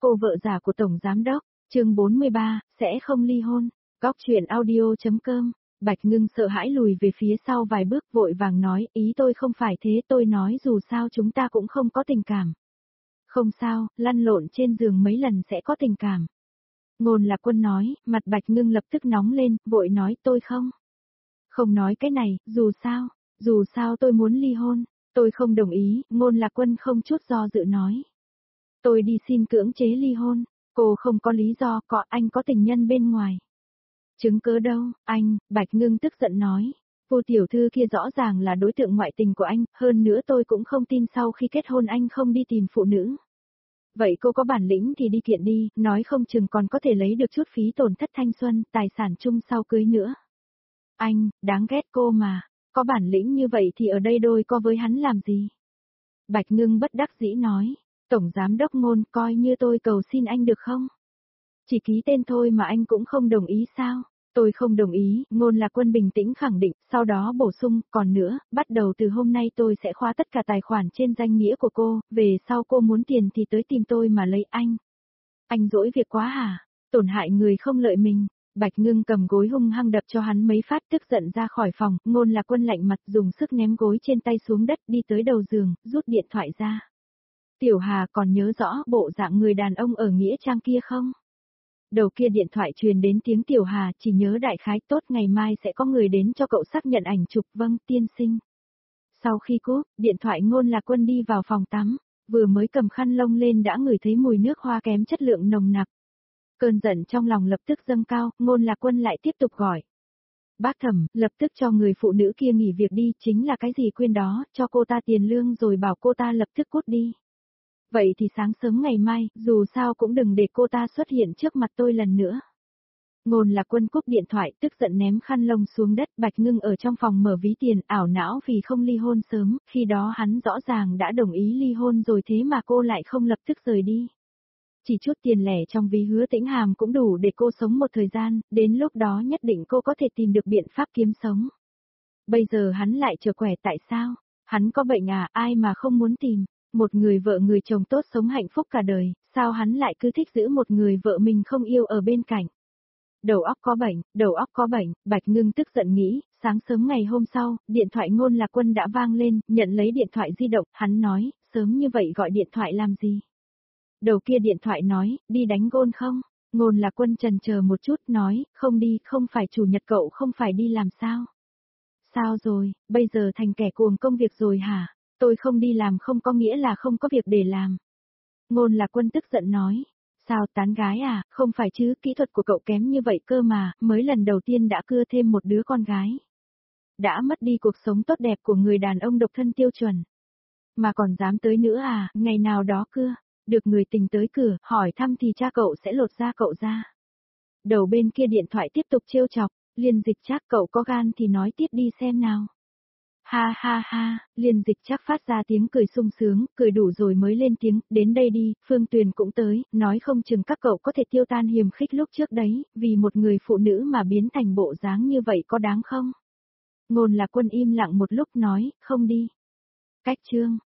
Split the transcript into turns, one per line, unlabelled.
cô vợ già của Tổng Giám Đốc, chương 43, sẽ không ly hôn. Góc chuyện audio.com. Bạch Ngưng sợ hãi lùi về phía sau vài bước vội vàng nói, ý tôi không phải thế, tôi nói dù sao chúng ta cũng không có tình cảm. Không sao, lăn lộn trên giường mấy lần sẽ có tình cảm. Ngôn Lạc Quân nói, mặt Bạch Ngưng lập tức nóng lên, vội nói tôi không nói cái này, dù sao tôi muốn ly hôn, tôi không đồng ý, Ngôn Lạc Quân không chút do dự nói. Tôi đi xin cưỡng chế ly hôn, cô không có lý do, anh có tình nhân bên ngoài. Chứng cớ đâu, anh, Bạch Ngưng tức giận nói. Cô tiểu thư kia rõ ràng là đối tượng ngoại tình của anh, hơn nữa tôi cũng không tin sau khi kết hôn anh không đi tìm phụ nữ. Vậy cô có bản lĩnh thì đi kiện đi, nói không chừng còn có thể lấy được chút phí tổn thất thanh xuân, tài sản chung sau cưới nữa. Anh, đáng ghét cô mà, có bản lĩnh như vậy thì ở đây đôi co với hắn làm gì? Bạch Ngưng bất đắc dĩ nói, Tổng Giám Đốc Ngôn, coi như tôi cầu xin anh được không? Chỉ ký tên thôi mà anh cũng không đồng ý sao? Tôi không đồng ý, Ngôn Lạc Quân bình tĩnh khẳng định, sau đó bổ sung, còn nữa, bắt đầu từ hôm nay tôi sẽ khóa tất cả tài khoản trên danh nghĩa của cô, về sau cô muốn tiền thì tới tìm tôi mà lấy anh. Anh dỗi việc quá hả? Tổn hại người không lợi mình. Bạch Ngưng cầm gối hung hăng đập cho hắn mấy phát tức giận ra khỏi phòng, Ngôn Lạc Quân lạnh mặt dùng sức ném gối trên tay xuống đất đi tới đầu giường, rút điện thoại ra. Tiểu Hà còn nhớ rõ bộ dạng người đàn ông ở Nghĩa Trang kia không? Đầu kia điện thoại truyền đến tiếng Tiểu Hà, chỉ nhớ đại khái tốt ngày mai sẽ có người đến cho cậu xác nhận ảnh chụp, vâng, tiên sinh. Sau khi cúp, điện thoại Ngôn Lạc Quân đi vào phòng tắm, vừa mới cầm khăn lông lên đã ngửi thấy mùi nước hoa kém chất lượng nồng nặc. Cơn giận trong lòng lập tức dâng cao, Ngôn Lạc Quân lại tiếp tục gọi. Bác Thẩm, lập tức cho người phụ nữ kia nghỉ việc đi, chính là cái gì quên đó, cho cô ta tiền lương rồi bảo cô ta lập tức cút đi. Vậy thì sáng sớm ngày mai, dù sao cũng đừng để cô ta xuất hiện trước mặt tôi lần nữa. Ngôn Lạc Quân cúp điện thoại, tức giận ném khăn lông xuống đất, Bạch Ngưng ở trong phòng mở ví tiền, ảo não vì không ly hôn sớm, khi đó hắn rõ ràng đã đồng ý ly hôn rồi thế mà cô lại không lập tức rời đi. Chỉ chút tiền lẻ trong ví Hứa Tĩnh Hàm cũng đủ để cô sống một thời gian, đến lúc đó nhất định cô có thể tìm được biện pháp kiếm sống. Bây giờ hắn lại trở quẻ tại sao? Hắn có bệnh à, ai mà không muốn tìm? Một người vợ người chồng tốt sống hạnh phúc cả đời, sao hắn lại cứ thích giữ một người vợ mình không yêu ở bên cạnh? Đầu óc có bệnh, Bạch Ngưng tức giận nghĩ, sáng sớm ngày hôm sau, điện thoại Ngôn Lạc Quân đã vang lên, nhận lấy điện thoại di động, hắn nói, sớm như vậy gọi điện thoại làm gì? Đầu kia điện thoại nói, đi đánh gôn không? Ngôn Lạc Quân chần chờ một chút, nói, không đi, không phải chủ nhật cậu không phải đi làm sao? Sao rồi, bây giờ thành kẻ cuồng công việc rồi hả? Tôi không đi làm không có nghĩa là không có việc để làm. Ngôn Lạc Quân tức giận nói. Sao tán gái à, không phải chứ, kỹ thuật của cậu kém như vậy cơ mà, mới lần đầu tiên đã cưa thêm một đứa con gái. Đã mất đi cuộc sống tốt đẹp của người đàn ông độc thân tiêu chuẩn. Mà còn dám tới nữa à, ngày nào đó cưa, được người tình tới cửa, hỏi thăm thì cha cậu sẽ lột da cậu ra. Đầu bên kia điện thoại tiếp tục trêu chọc, Liên Dịch Trác, cậu có gan thì nói tiếp đi xem nào. Ha ha ha, Liên Dịch Trác phát ra tiếng cười sung sướng, cười đủ rồi mới lên tiếng, đến đây đi, Phương Tuyền cũng tới, nói không chừng các cậu có thể tiêu tan hiềm khích lúc trước đấy, vì một người phụ nữ mà biến thành bộ dáng như vậy có đáng không? Ngôn Lạc Quân im lặng một lúc nói, không đi. Cách chương.